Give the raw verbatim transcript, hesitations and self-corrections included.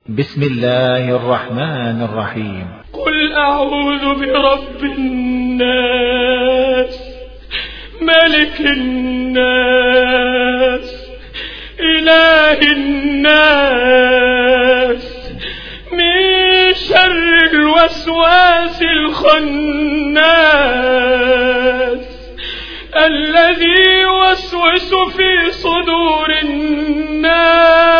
بسم الله الرحمن الرحيم. قل أعوذ برب الناس، ملك الناس، إله الناس، من شر الوسواس الخناس الذي يوسوس في صدور الناس